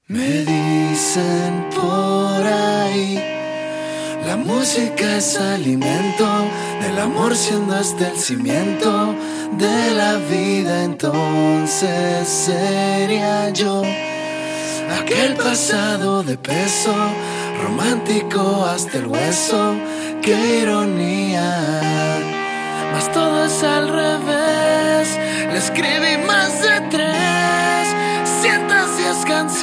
Me dicen por ahí, la música es alimento del amor, siendo este el cimiento de la vida. Entonces sería yo aquel pasado de peso, romántico hasta el hueso. Qué ironía, mas todo es al revés. Le escribí más de 310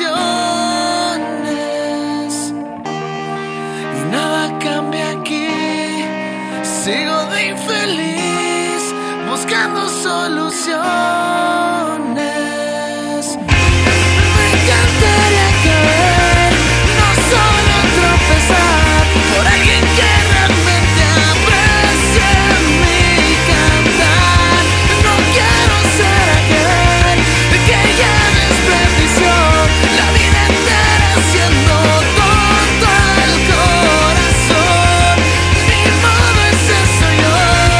canciones y nada cambia aquí. Sigo de infeliz buscando soluciones. Me encantaría caer, no solo tropezar, por alguien que realmente aprecie mi cantar. No quiero ser aquel que ya desperdició la vida entera haciendo tonto el corazón. Ni modo, ese soy yo.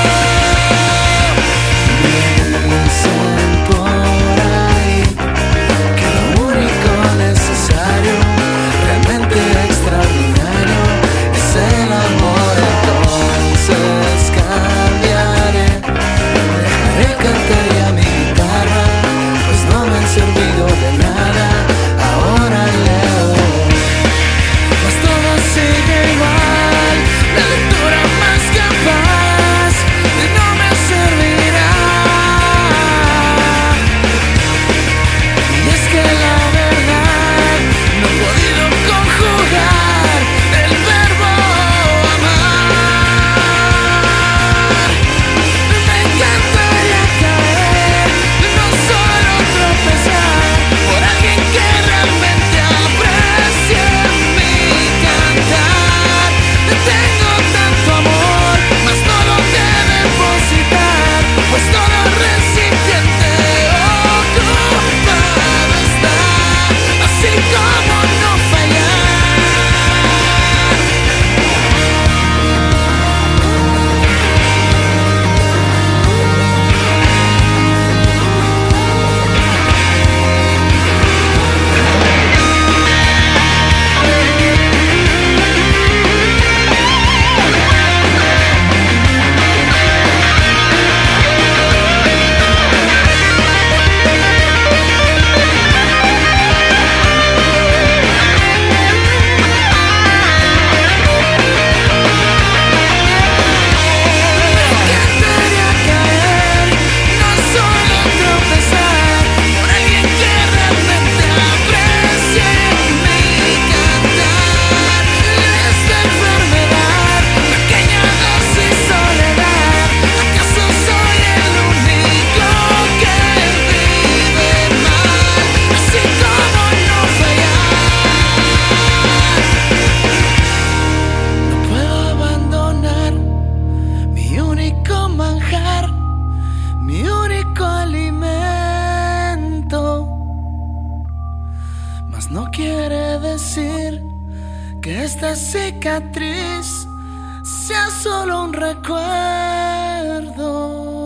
Me dicen por ahí que lo único necesario, realmente extraordinario, es el amor. Entonces cambiaré, dejaré cantar ya mi guitarra, pues no me han servido de nada. Ahora leo, pues todo sigue igual. La lectura más capaz no me servirá. Y es que la verdad no he podido conjugar el verbo amar. Me encantaría caer, no solo tropezar, por alguien que realmente aprecie mi cantar. Tengo tanto amor, mas no lo de depositar, pues todo recipiente ocupado está, así como no fallar. Encantaría caer, no solo tropezar, por alguien que realmente aprecie mi cantar. Esta enfermedad, pequeña dosis soledad, ¿acaso soy el único que vive mal? Así como no fallar. No puedo abandonar mi único manjar, mi único alimento. Mas no quiere decir que esta cicatriz sea solo un recuerdo.